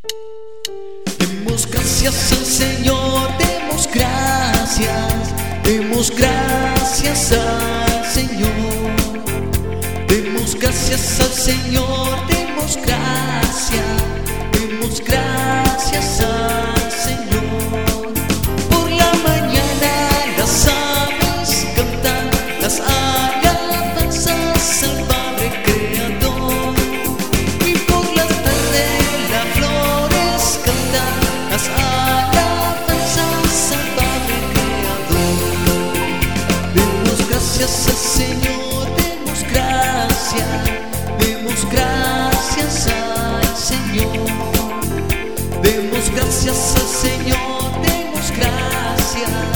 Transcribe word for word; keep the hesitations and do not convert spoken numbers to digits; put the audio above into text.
Demos gracias al Señor, demos gracias, demos gracias al Señor. Demos gracias al Señor, demos gracias, demos gracias al Señor. Por la mañana las aves cantan las alabanzas al Padre Creador, y por la tarde las flores cantan las alabanzas al Padre Creador. Demos gracias al Señor, demos gracias, demos gracias al Señor. Demos gracias al Señor, demos gracias.